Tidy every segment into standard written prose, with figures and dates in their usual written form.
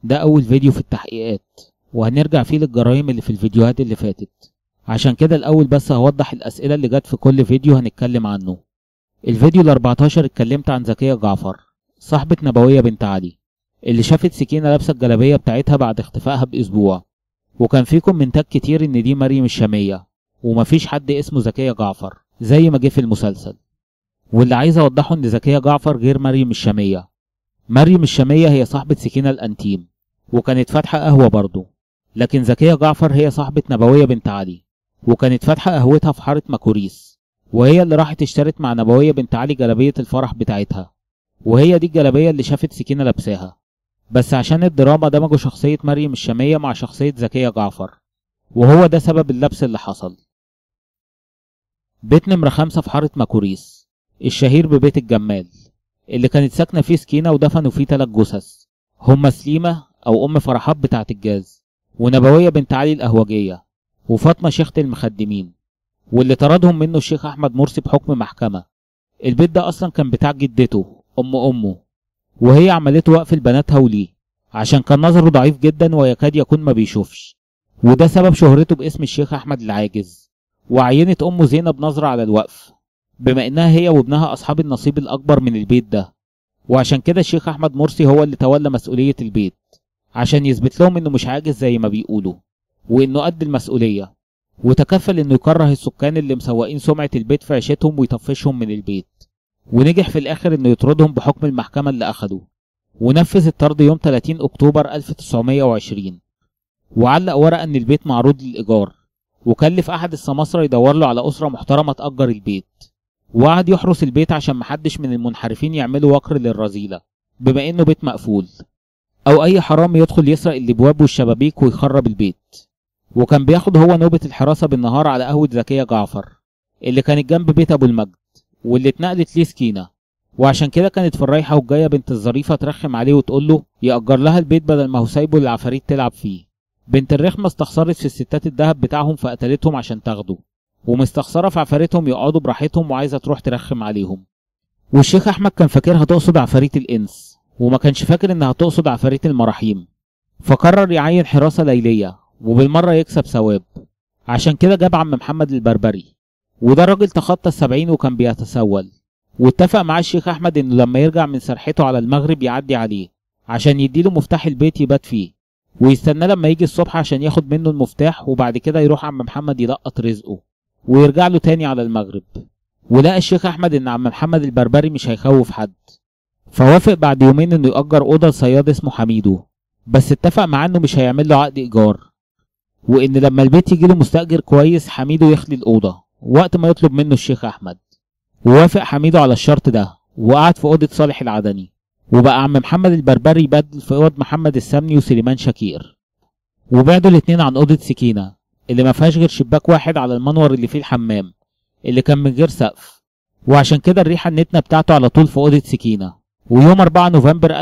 ده أول فيديو في التحقيقات، وهنرجع فيه للجرائم اللي في الفيديوهات اللي فاتت. عشان كده الأول بس هوضح الأسئلة اللي جت في كل فيديو هنتكلم عنه. الفيديو ال14 اتكلمت عن زكية جعفر، صاحبة نبوية بنت علي، اللي شافت سكينة لابسة الجلابية بتاعتها بعد اختفائها بأسبوع، وكان في كومنتات كتير إن دي مريم الشامية ومفيش حد اسمه زكية جعفر زي ما جه في المسلسل. واللي عايز أوضحه إن زكية جعفر غير مريم الشامية. مريم الشامية هي صاحبة سكينة الأنتيم وكانت فاتحة قهوة برضه، لكن زكية جعفر هي صاحبة نبوية بنت علي وكانت فاتحة قهوتها في حارة مكوريس، وهي اللي راحت اشترت مع نبوية بنت علي جلابية الفرح بتاعتها، وهي دي الجلابية اللي شافت سكينة لابساها. بس عشان الدراما دمجوا شخصية مريم الشامية مع شخصية زكية جعفر، وهو ده سبب اللبس اللي حصل. بيت نمرة 5 في حارة مكوريس، الشهير ببيت الجمال، اللي كانت ساكنة فيه سكينة ودفنوا فيه 3 جثث، هما سليمة أو أم فرحات بتاعة الجاز، ونبوية بنت علي القهوجية، وفاطمة شيخة المخدمين، واللي طردهم منه الشيخ أحمد مرسي بحكم محكمة. البيت ده أصلا كان بتاع جدته أمه، وهي عملته وقف لبناتها وليه، عشان كان نظره ضعيف جدا ويكاد يكون ما بيشوفش، وده سبب شهرته باسم الشيخ أحمد العاجز. وعينت أمه زينب نظرة على الوقف، بما إنها هي وابنها أصحاب النصيب الأكبر من البيت ده، وعشان كده الشيخ أحمد مرسي هو اللي تولى مسؤولية البيت، عشان يثبت لهم إنه مش عاجز زي ما بيقولوا، وإنه قد المسؤولية، وتكفل إنه يكره السكان اللي مسوقين سمعة البيت في عيشتهم ويطفشهم من البيت، ونجح في الآخر إنه يطردهم بحكم المحكمة اللي أخده، ونفذ الطرد يوم 30 أكتوبر 1920، وعلق ورقة إن البيت معروض للإيجار، وكلف أحد السماسرة يدور له على أسرة محترمة تأجر البيت، وقعد يحرس البيت عشان محدش من المنحرفين يعملوا وقر للرذيلة، بما إنه بيت مقفول، أو أي حرامي يدخل يسرق الأبواب والشبابيك ويخرب البيت. وكان بياخد هو نوبة الحراسة بالنهار على قهوة زكية جعفر اللي كانت جنب بيت أبو المجد، واللي اتنقلت ليه سكينة، وعشان كده كانت في الرايحة والجاية بنت الظريفة ترخم عليه وتقول له يأجر لها البيت بدل ما هو سايبه للعفاريت تلعب فيه. بنت الرخمة استخسرت في الستات الدهب بتاعهم فقتلتهم عشان تاخده، ومستخسرة في عفاريتهم يقعدوا براحتهم وعايزة تروح ترخم عليهم. والشيخ أحمد كان فاكرها تقصد عفاريت الإنس، وما كانش فاكر إنها تقصد عفاريت المراحيم، فقرر يعين حراسة ليلية وبالمرة يكسب ثواب. عشان كده جاب عم محمد البربري، وده راجل تخطى ال70 وكان بيتسول، واتفق مع الشيخ أحمد إنه لما يرجع من سرحته على المغرب يعدي عليه عشان يديله مفتاح البيت يبات فيه، ويستنى لما يجي الصبح عشان ياخد منه المفتاح، وبعد كده يروح عم محمد يلقط رزقه ويرجع له تاني على المغرب. ولقى الشيخ أحمد إن عم محمد البربري مش هيخوف حد، فوافق بعد يومين إنه يأجر أوضة لصياد اسمه حميدو، بس اتفق معاه إنه مش هيعمل له عقد إيجار، وإن لما البيت يجيله مستأجر كويس حميدو يخلي الأوضة وقت ما يطلب منه الشيخ أحمد. ووافق حميدو على الشرط ده، وقعد في أوضة صالح العدني، وبقى عم محمد البربري يبدل في أوض محمد السمني وسليمان شكير. وبعدوا الاتنين عن أوضة سكينة اللي ما فيهاش غير شباك واحد على المنور اللي فيه الحمام اللي كان من غير سقف، وعشان كده الريحة النتنة بتاعته على طول في أوضة سكينة. ويوم 4 نوفمبر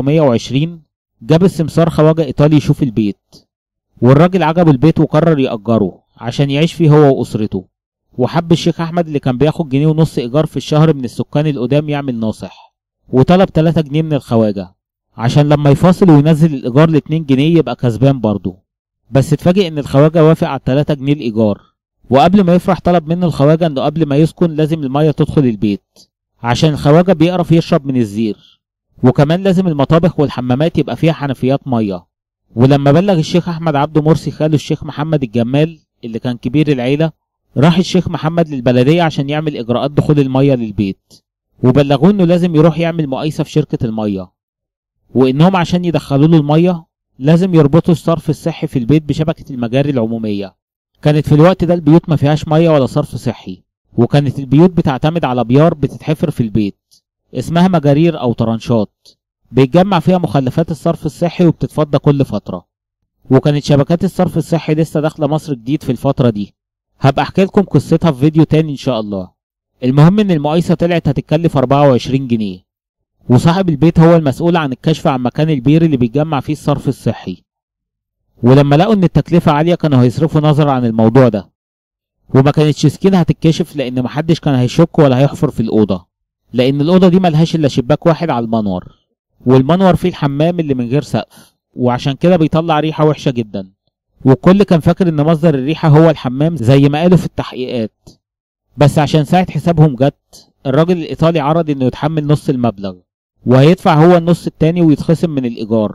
1920 جاب السمسار خواجة إيطالي يشوف البيت، والراجل عجبه البيت وقرر يأجره عشان يعيش فيه هو وأسرته. وحب الشيخ أحمد اللي كان بياخد 1.5 جنيه إيجار في الشهر من السكان القدام يعمل ناصح، وطلب 3 جنيه من الخواجة عشان لما يفاصل وينزل الإيجار ل2 جنيه يبقى كسبان برضه. بس اتفاجئ إن الخواجة وافق على 3 جنيه الإيجار، وقبل ما يفرح طلب منه الخواجة إنه قبل ما يسكن لازم المية تدخل البيت عشان الخواجة بيقرف يشرب من الزير، وكمان لازم المطابخ والحمامات يبقى فيها حنفيات مية. ولما بلغ الشيخ أحمد عبده مرسي خاله الشيخ محمد الجمال اللي كان كبير العيلة، راح الشيخ محمد للبلدية عشان يعمل إجراءات دخول المية للبيت، وبلغوه إنه لازم يروح يعمل مقايسة في شركة المية، وإنهم عشان يدخلوا له المية لازم يربطوا الصرف الصحي في البيت بشبكة المجاري العمومية. كانت في الوقت ده البيوت ما فيهاش مية ولا صرف صحي، وكانت البيوت بتعتمد على بيار بتتحفر في البيت اسمها مجارير أو طرنشات، بيتجمع فيها مخلفات الصرف الصحي وبتتفضى كل فترة. وكانت شبكات الصرف الصحي لسه داخلة مصر جديد في الفترة دي، هبقى احكي لكم قصتها في فيديو تاني ان شاء الله. المهم ان المقايسة طلعت هتتكلف 24 جنيه، وصاحب البيت هو المسؤول عن الكشف عن مكان البير اللي بيتجمع فيه الصرف الصحي. ولما لقوا ان التكلفة عالية كانوا هيصرفوا نظر عن الموضوع ده، وما كانتش سكينة هتتكشف لان محدش كان هيشك ولا هيحفر في الأوضة، لان الأوضة دي ملهاش الا شباك واحد على المنور، والمنور فيه الحمام اللي من غير سقف وعشان كده بيطلع ريحة وحشة جدا، والكل كان فاكر ان مصدر الريحة هو الحمام زي ما قالوا في التحقيقات. بس عشان ساعة حسابهم جت، الراجل الإيطالي عرض انه يتحمل نص المبلغ، وهيدفع هو النص التاني ويتخصم من الإيجار.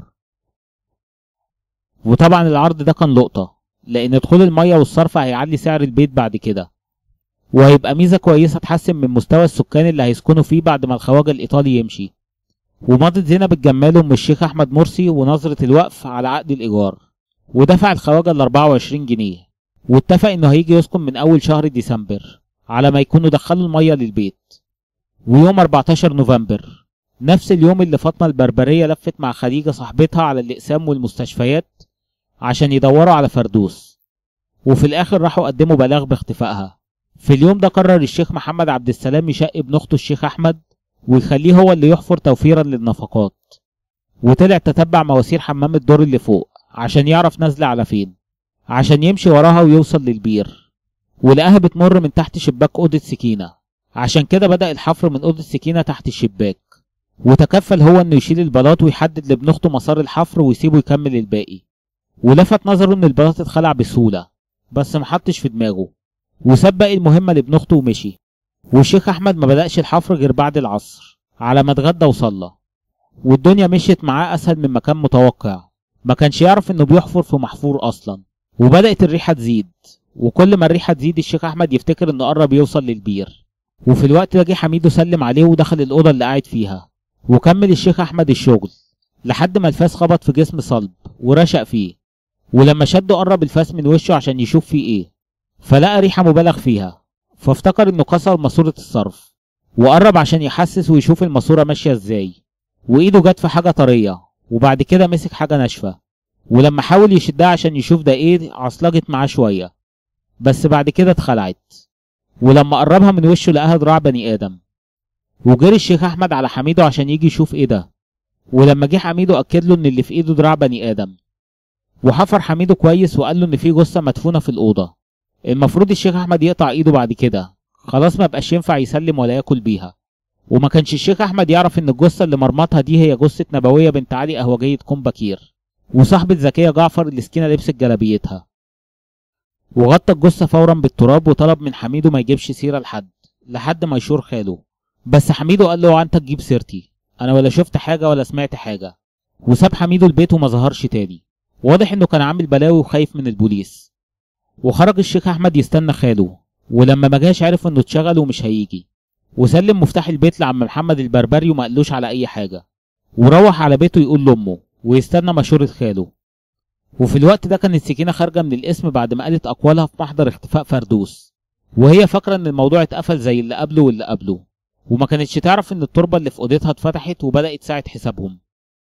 وطبعا العرض ده كان لقطة، لأن دخول المية والصرف هيعلي سعر البيت بعد كده، وهيبقى ميزة كويسة تحسن من مستوى السكان اللي هيسكنوا فيه بعد ما الخواجة الإيطالي يمشي. ومضت زينب الجمال أم الشيخ أحمد مرسي ونظرة الوقف على عقد الإيجار، ودفع الخواجة ال24 جنيه، واتفق إنه هيجي يسكن من أول شهر ديسمبر على ما يكونوا دخلوا المية للبيت. ويوم 14 نوفمبر، نفس اليوم اللي فاطمة البربرية لفت مع خديجة صاحبتها على الأقسام والمستشفيات عشان يدوروا على فردوس، وفي الآخر راحوا قدموا بلاغ باختفائها. في اليوم ده قرر الشيخ محمد عبد السلام يشقي ابن أخته الشيخ أحمد ويخليه هو اللي يحفر توفيرا للنفقات، وطلع تتبع مواسير حمام الدور اللي فوق عشان يعرف نازلة على فين، عشان يمشي وراها ويوصل للبير، ولقاها بتمر من تحت شباك أوضة سكينة. عشان كده بدأ الحفر من أوضة سكينة تحت الشباك، وتكفل هو انه يشيل البلاط ويحدد لابن اخته مسار الحفر ويسيبه يكمل الباقي. ولفت نظره ان البلاط اتخلع بسهولة، بس محطش في دماغه، وساب باقي المهمة لابن اخته ومشي. والشيخ احمد ما بدأش الحفر غير بعد العصر على ما اتغدى وصلى، والدنيا مشيت معاه اسهل مما كان متوقع. ما كانش يعرف انه بيحفر في محفور اصلا. وبدأت الريحة تزيد، وكل ما الريحة تزيد الشيخ احمد يفتكر انه قرب يوصل للبير. وفي الوقت ده جه حميدو سلم عليه ودخل الأوضة اللي قاعد فيها، وكمل الشيخ أحمد الشغل لحد ما الفاس خبط في جسم صلب ورشق فيه. ولما شده قرب الفاس من وشه عشان يشوف فيه ايه، فلقى ريحة مبالغ فيها، فافتكر انه كسر ماسورة الصرف، وقرب عشان يحسس ويشوف الماسورة ماشية ازاي، وايده جت في حاجة طرية، وبعد كده مسك حاجة ناشفة، ولما حاول يشدها عشان يشوف ده ايه عصلجت معاه شوية، بس بعد كده اتخلعت. ولما قربها من وشه لقاها دراع بني آدم. وجري الشيخ أحمد على حميدو عشان يجي يشوف ايه ده، ولما جه حميدو أكد له ان اللي في ايده دراع بني آدم. وحفر حميدو كويس وقال له ان في جثة مدفونة في الأوضة، المفروض الشيخ أحمد يقطع ايده بعد كده، خلاص ما بقاش ينفع يسلم ولا ياكل بيها. وما كانش الشيخ أحمد يعرف ان الجثة اللي مرمطها دي هي جثة نبوية بنت علي أهوجية كوم بكير، وصاحبة زكية جعفر اللي سكينة لبست جلابيتها. وغطى الجثة فورا بالتراب وطلب من حميدو ما يجيبش سيرة لحد ما يشور خاله. بس حميدو قال له انت تجيب سيرتي، انا ولا شفت حاجة ولا سمعت حاجة. وساب حميدو البيت وما ظهرش تاني، واضح انه كان عامل بلاوي وخايف من البوليس. وخرج الشيخ احمد يستنى خاله، ولما ما جاش عرف انه اتشغل ومش هيجي، وسلم مفتاح البيت لعم محمد البربري وما قالوش على اي حاجة، وروح على بيته يقول لامه ويستنى مشورة خاله. وفي الوقت ده كانت سكينة خارجة من القسم بعد ما قالت اقوالها في محضر اختفاء فردوس، وهي فاكرة ان الموضوع اتقفل زي اللي قبله واللي قبله، وما كانتش تعرف ان التربة اللي في اوضتها اتفتحت وبدأت ساعة حسابهم.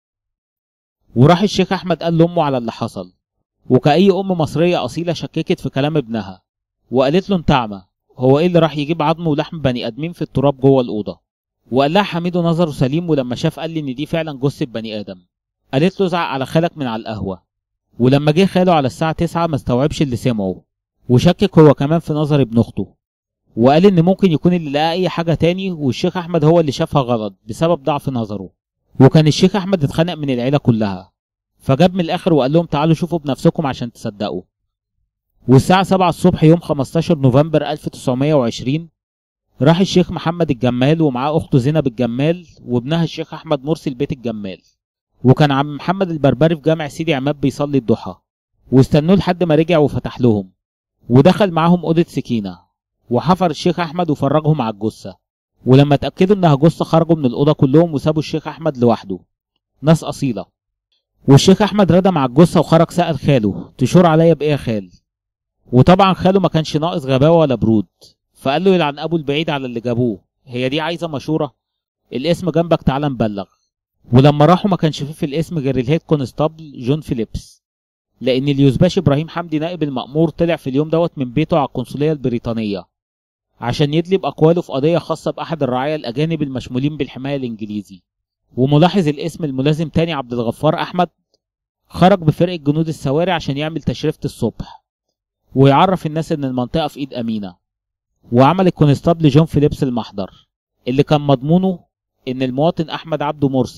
وراح الشيخ احمد قال لامه على اللي حصل، وكأي ام مصرية اصيلة شككت في كلام ابنها، وقالت له انت اعمى، هو ايه اللي راح يجيب عظم ولحم بني ادمين في التراب جوه الاوضة؟ وقال لها حميدو نظره سليم، ولما شاف قال لي ان دي فعلا جثة بني ادم. قالت له ازعق على خالك من على القهوة. ولما جه خاله على الساعة 9 ما استوعبش اللي سمعه، وشكك هو كمان في نظر ابن اخته، وقال ان ممكن يكون اللي لقى اي حاجة تاني، والشيخ احمد هو اللي شافها غلط بسبب ضعف نظره. وكان الشيخ احمد اتخانق من العيلة كلها، فجاب من الاخر وقال لهم تعالوا شوفوا بنفسكم عشان تصدقوا. والساعة 7 الصبح يوم 15 نوفمبر 1920 راح الشيخ محمد الجمال ومعاه اخته زينب الجمال وابنها الشيخ احمد مرسي لبيت الجمال، وكان عم محمد البربري في جامع سيدي عماد بيصلي الضحى، واستنوه لحد ما رجع وفتح لهم، ودخل معاهم اوضة سكينة، وحفر الشيخ احمد وفرجهم على الجثة. ولما اتأكدوا انها جثة خرجوا من الأوضة كلهم وسابوا الشيخ احمد لوحده، ناس اصيلة. والشيخ احمد ردم على الجثة وخرج سأل خاله تشور عليا بايه يا خال؟ وطبعا خاله ما كانش ناقص غباوة ولا برود، فقال له يلعن ابو البعيد على اللي جابوه، هي دي عايزة مشورة؟ الاسم جنبك تعال نبلغ. ولما راحوا ما كانش فيه في الاسم غير الهيد كونستابل جون فيليبس، لان اليوزباش ابراهيم حمدي نائب المأمور طلع في اليوم دوت من بيته على القنصلية البريطانية عشان يدلي بأقواله في قضية خاصة بأحد الرعايا الأجانب المشمولين بالحماية الإنجليزي. وملاحظ الاسم الملازم تاني عبد الغفار أحمد خرج بفرقة جنود السواري عشان يعمل تشريفة الصبح ويعرف الناس إن المنطقة في إيد أمينة. وعمل الكونستابل جون فيليبس المحضر اللي كان مضمونه إن المواطن أحمد عبده مرسي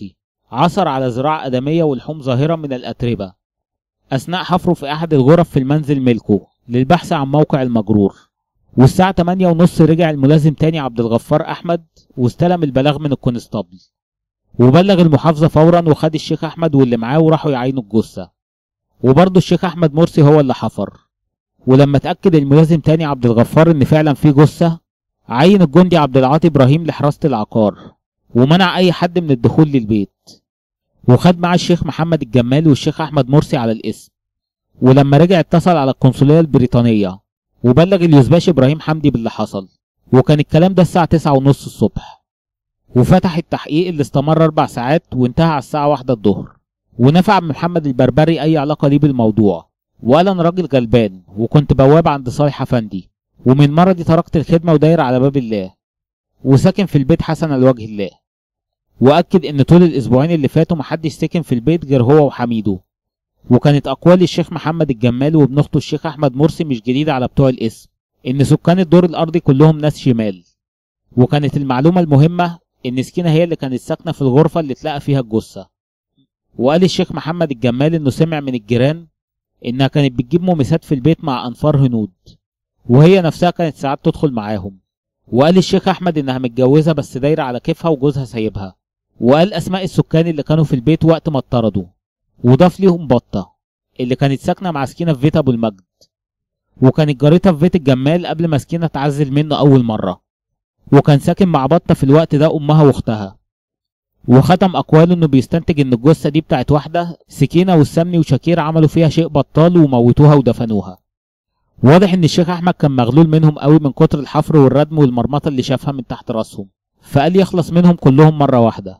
عثر على ذراع آدمية ولحوم ظاهرة من الأتربة أثناء حفره في أحد الغرف في المنزل ملكه للبحث عن موقع المجرور. والساعة 8:30 رجع الملازم تاني عبد الغفار أحمد واستلم البلاغ من الكونستابل، وبلغ المحافظة فورا وخد الشيخ أحمد واللي معاه وراحوا يعينوا الجثة. وبرضه الشيخ أحمد مرسي هو اللي حفر. ولما اتأكد الملازم تاني عبد الغفار إن فعلا في جثة، عين الجندي عبد العاطي إبراهيم لحراسة العقار ومنع أي حد من الدخول للبيت، وخد معاه الشيخ محمد الجمال والشيخ أحمد مرسي على الاسم. ولما رجع اتصل على القنصلية البريطانية وبلغ اليوزباشي إبراهيم حمدي باللي حصل، وكان الكلام ده الساعة 9:30 الصبح. وفتح التحقيق اللي استمر 4 ساعات وانتهى على الساعة 1 الظهر. ونفع عم محمد البربري أي علاقة ليه بالموضوع، وقال أنا راجل غلبان وكنت بواب عند صالح أفندي، ومن مرضي تركت الخدمة وداير على باب الله، وساكن في البيت حسن لوجه الله. وأكد إن طول الأسبوعين اللي فاتوا محدش سكن في البيت غير هو وحميده. وكانت أقوال الشيخ محمد الجمال وابن أخته الشيخ أحمد مرسي مش جديدة على بتوع الاسم، إن سكان الدور الأرضي كلهم ناس شمال. وكانت المعلومة المهمة إن سكينة هي اللي كانت ساكنة في الغرفة اللي اتلقى فيها الجثة. وقال الشيخ محمد الجمال إنه سمع من الجيران إنها كانت بتجيب مميسات في البيت مع أنفار هنود، وهي نفسها كانت ساعات تدخل معاهم. وقال الشيخ أحمد إنها متجوزة بس دايرة على كيفها وجوزها سايبها. وقال أسماء السكان اللي كانوا في البيت وقت ما اتطردوا، وضاف ليهم بطة اللي كانت ساكنة مع سكينة في بيت أبو المجد، وكانت جارتها في بيت الجمال قبل ما سكينة تعزل منه أول مرة، وكان ساكن مع بطة في الوقت ده أمها وأختها. وختم أقواله إنه بيستنتج إن الجثة دي بتاعت واحدة سكينة والسمني وشاكير عملوا فيها شيء بطال وموتوها ودفنوها. واضح إن الشيخ أحمد كان مغلول منهم قوي من كتر الحفر والردم والمرمطة اللي شافها من تحت راسهم، فقال يخلص منهم كلهم مرة واحدة.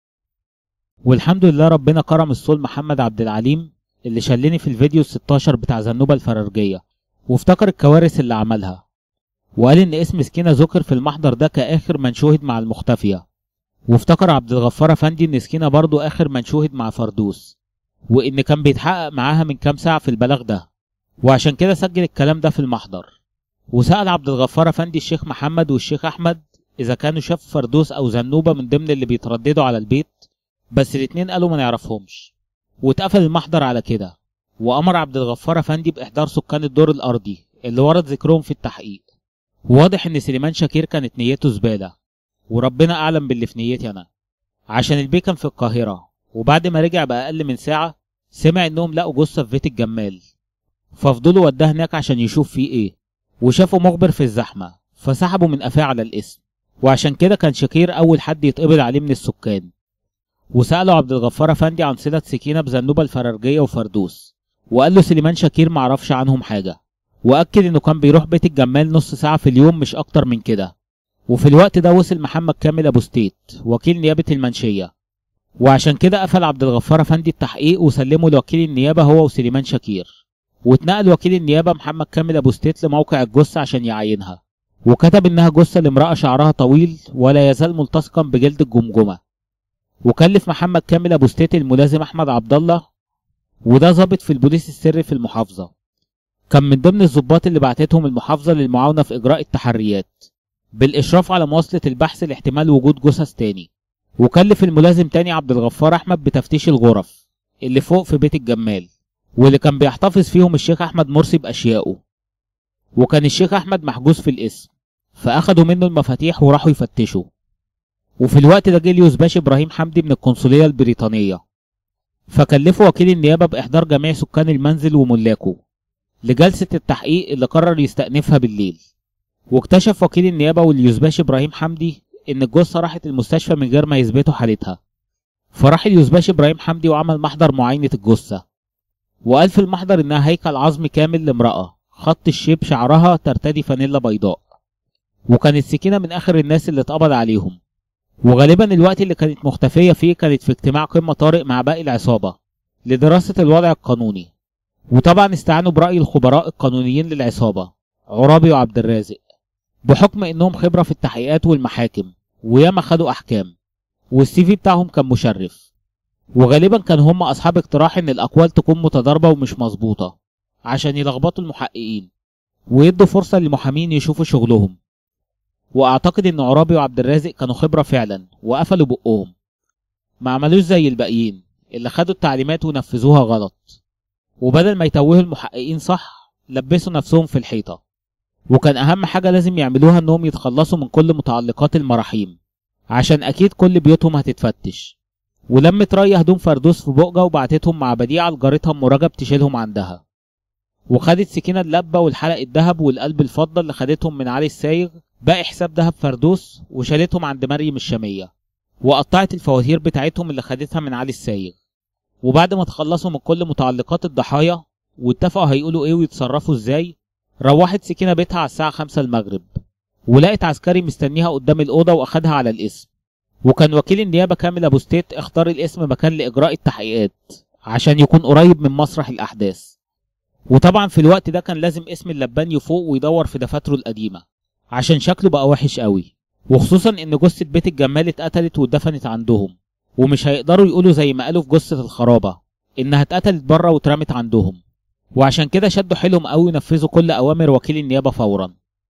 والحمد لله ربنا كرم الصول محمد عبد العليم اللي شلني في الفيديو ال16 بتاع زنوبة الفرارجية، وافتكر الكوارث اللي عملها، وقال إن اسم سكينة ذكر في المحضر ده كآخر من شوهد مع المختفية. وافتكر عبد الغفار أفندي إن سكينة برضو آخر من شوهد مع فردوس، وإن كان بيتحقق معاها من كام ساعة في البلاغ ده، وعشان كده سجل الكلام ده في المحضر. وسأل عبد الغفار أفندي الشيخ محمد والشيخ أحمد إذا كانوا شافوا فردوس أو زنوبة من ضمن اللي بيترددوا على البيت، بس الاتنين قالوا ما نعرفهمش. واتقفل المحضر على كده، وأمر عبد الغفار أفندي بإحضار سكان الدور الأرضي اللي ورد ذكرهم في التحقيق. واضح إن سليمان شاكير كانت نيته زبالة، وربنا أعلم باللي في نيتي أنا، عشان البيه كان في القاهرة، وبعد ما رجع بأقل من ساعة سمع إنهم لقوا جثة في بيت الجمال، ففضلوا وداه هناك عشان يشوف فيه إيه، وشافوا مخبر في الزحمة فسحبوا من قفاه على الاسم. وعشان كده كان شاكير أول حد يتقبض عليه من السكان. وسألوا عبد الغفار أفندي عن صلة سكينة بزنوبة الفرارجية وفردوس، وقال له سليمان شاكير معرفش عنهم حاجة، وأكد إنه كان بيروح بيت الجمال نص ساعة في اليوم مش أكتر من كده. وفي الوقت ده وصل محمد كامل أبو ستيت وكيل نيابة المنشية، وعشان كده قفل عبد الغفار أفندي التحقيق وسلمه لوكيل النيابة هو وسليمان شاكير. واتنقل وكيل النيابة محمد كامل أبو ستيت لموقع الجثة عشان يعاينها، وكتب إنها جثة لامرأة شعرها طويل ولا يزال ملتصقا بجلد الجمجمة. وكلف محمد كامل أبو ستيت الملازم أحمد عبد الله، وده ضابط في البوليس السري في المحافظة، كان من ضمن الضباط اللي بعتتهم المحافظة للمعاونة في إجراء التحريات بالإشراف على مواصلة البحث لاحتمال وجود جثث تاني. وكلف الملازم تاني عبد الغفار أحمد بتفتيش الغرف اللي فوق في بيت الجمال، واللي كان بيحتفظ فيهم الشيخ أحمد مرسي بأشيائه. وكان الشيخ أحمد محجوز في القسم، فأخدوا منه المفاتيح وراحوا يفتشوا. وفي الوقت ده جه اليوزباشي إبراهيم حمدي من القنصلية البريطانية، فكلفوا وكيل النيابة بإحضار جميع سكان المنزل وملاكه لجلسة التحقيق اللي قرر يستأنفها بالليل. واكتشف وكيل النيابة واليوزباشي إبراهيم حمدي إن الجثة راحت المستشفى من غير ما يثبتوا حالتها. فراح اليوزباشي إبراهيم حمدي وعمل محضر معاينة الجثة، وقال في المحضر إنها هيكل عظمي كامل لامرأة خط الشيب شعرها ترتدي فانيلا بيضاء، وكانت سكينة من آخر الناس اللي اتقبض عليهم. وغالبا الوقت اللي كانت مختفية فيه كانت في اجتماع قمة طارئ مع باقي العصابة لدراسة الوضع القانوني. وطبعا استعانوا برأي الخبراء القانونيين للعصابة عرابي وعبد الرازق، بحكم انهم خبرة في التحقيقات والمحاكم وياما خدوا احكام، والسي في بتاعهم كان مشرف. وغالبا كان هم اصحاب اقتراح ان الاقوال تكون متضاربة ومش مظبوطة عشان يلخبطوا المحققين ويدوا فرصة للمحامين يشوفوا شغلهم. واعتقد ان عرابي وعبد الرازق كانوا خبرة فعلا وقفلوا بقهم. ما عملوش زي الباقيين اللي خدوا التعليمات ونفذوها غلط، وبدل ما يتوهوا المحققين صح لبسوا نفسهم في الحيطة. وكان أهم حاجة لازم يعملوها إنهم يتخلصوا من كل متعلقات المراحيم، عشان أكيد كل بيوتهم هتتفتش. ولمت ري هدوم فردوس في بقجة وبعتتهم مع بديعة لجارتها أم رجب تشيلهم عندها، وخدت سكينة اللبة والحلق الدهب والقلب الفضة اللي خدتهم من علي السايغ باقي حساب دهب فردوس، وشالتهم عند مريم الشامية، وقطعت الفواتير بتاعتهم اللي خدتها من علي السايغ. وبعد ما تخلصوا من كل متعلقات الضحايا واتفقوا هيقولوا ايه ويتصرفوا ازاي، روحت سكينة بيتها على الساعة 5 المغرب، ولقت عسكري مستنيها قدام الأوضة وأخدها على الاسم. وكان وكيل النيابة كامل أبو ستيت اختار الاسم مكان لإجراء التحقيقات عشان يكون قريب من مسرح الأحداث. وطبعا في الوقت ده كان لازم اسم اللبان يفوق ويدور في دفاتره القديمة عشان شكله بقى وحش قوي، وخصوصا ان جثة بيت الجمال اتقتلت واتدفنت عندهم، ومش هيقدروا يقولوا زي ما قالوا في جثة الخرابة انها اتقتلت بره واترمت عندهم. وعشان كده شدوا حيلهم قوي ونفذوا كل اوامر وكيل النيابة فورا.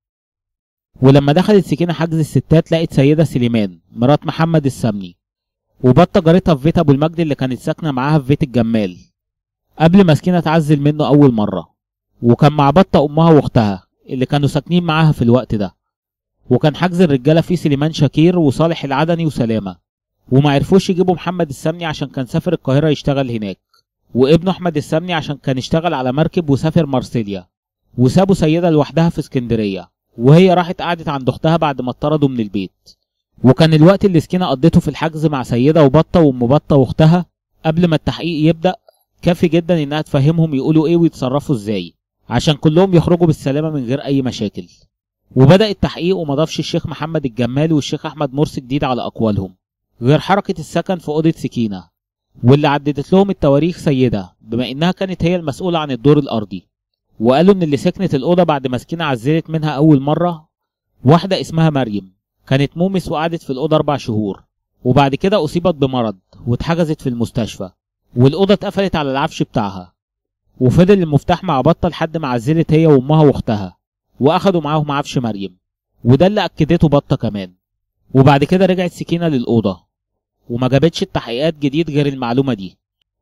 ولما دخلت سكينة حجز الستات لقت سيدة سليمان مرات محمد السمني وبطة جارتها في بيت ابو المجد اللي كانت ساكنة معاها في بيت الجمال قبل ما سكينة تعزل منه اول مرة. وكان مع بطة امها واختها اللي كانوا ساكنين معاها في الوقت ده. وكان حجز الرجالة فيه سليمان شاكير وصالح العدني وسلامة، وما عرفوش يجيبوا محمد السمني عشان كان سافر القاهرة يشتغل هناك، وابنه احمد السمني عشان كان اشتغل على مركب وسافر مارسيليا، وسابوا سيدة لوحدها في اسكندرية، وهي راحت قعدت عند اختها بعد ما اتطردوا من البيت. وكان الوقت اللي سكينة قضيته في الحجز مع سيدة وبطة وام بطة واختها قبل ما التحقيق يبدأ كافي جدا انها تفهمهم يقولوا ايه ويتصرفوا ازاي عشان كلهم يخرجوا بالسلامة من غير اي مشاكل. وبدأ التحقيق وما ضافش الشيخ محمد الجمال والشيخ احمد مرسي جديد على اقوالهم غير حركة السكن في اوضة سكينة، واللي عددت لهم التواريخ سيدة بما انها كانت هي المسؤولة عن الدور الارضي. وقالوا ان اللي سكنت الاوضة بعد ما سكينة عزلت منها اول مرة واحدة اسمها مريم، كانت مومس وقعدت في الاوضة 4 شهور، وبعد كده اصيبت بمرض واتحجزت في المستشفى، والاوضة اتقفلت على العفش بتاعها. وفضل المفتاح مع بطة لحد ما عزلت هي وامها واختها واخدوا معاهم عفش مريم، وده اللي اكدته بطة كمان. وبعد كده رجعت سكينة للأوضة وما جابتش التحقيقات جديد غير المعلومة دي.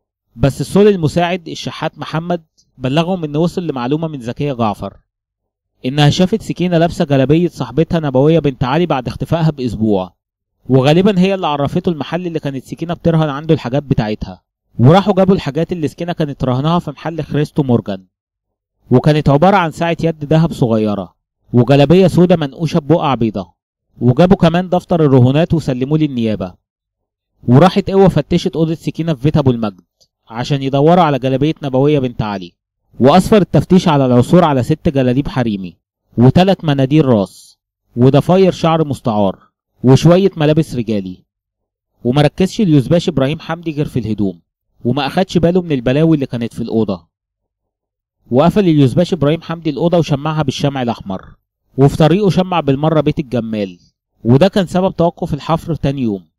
بس السول المساعد الشحات محمد بلغهم ان وصل لمعلومة من زكية جعفر انها شافت سكينة لابسة جلابية صاحبتها نبوية بنت علي بعد اختفائها باسبوع، وغالبا هي اللي عرفته المحل اللي كانت سكينة بترهن عنده الحاجات بتاعتها. وراحوا جابوا الحاجات اللي سكينة كانت رهنها في محل خريستو مورجان، وكانت عبارة عن ساعة يد دهب صغيرة وجلابية سودة منقوشة ببقع بيضة. وجابوا كمان دفتر الرهونات وسلموه للنيابة. وراحت قوة فتشت أوضة سكينة في بيت أبو المجد عشان يدوروا على جلابية نبوية بنت علي، وأسفر التفتيش على العثور على 6 جلاليب حريمي و3 مناديل راس وضفاير شعر مستعار وشوية ملابس رجالي. ومركزش اليوزباش إبراهيم حمدي غير في الهدوم، وما أخدش باله من البلاوي اللي كانت في الأوضة. وقفل اليوزباش إبراهيم حمدي الأوضة وشمعها بالشمع الأحمر، وفي طريقه شمع بالمرة بيت الجمال، وده كان سبب توقف الحفر تاني يوم.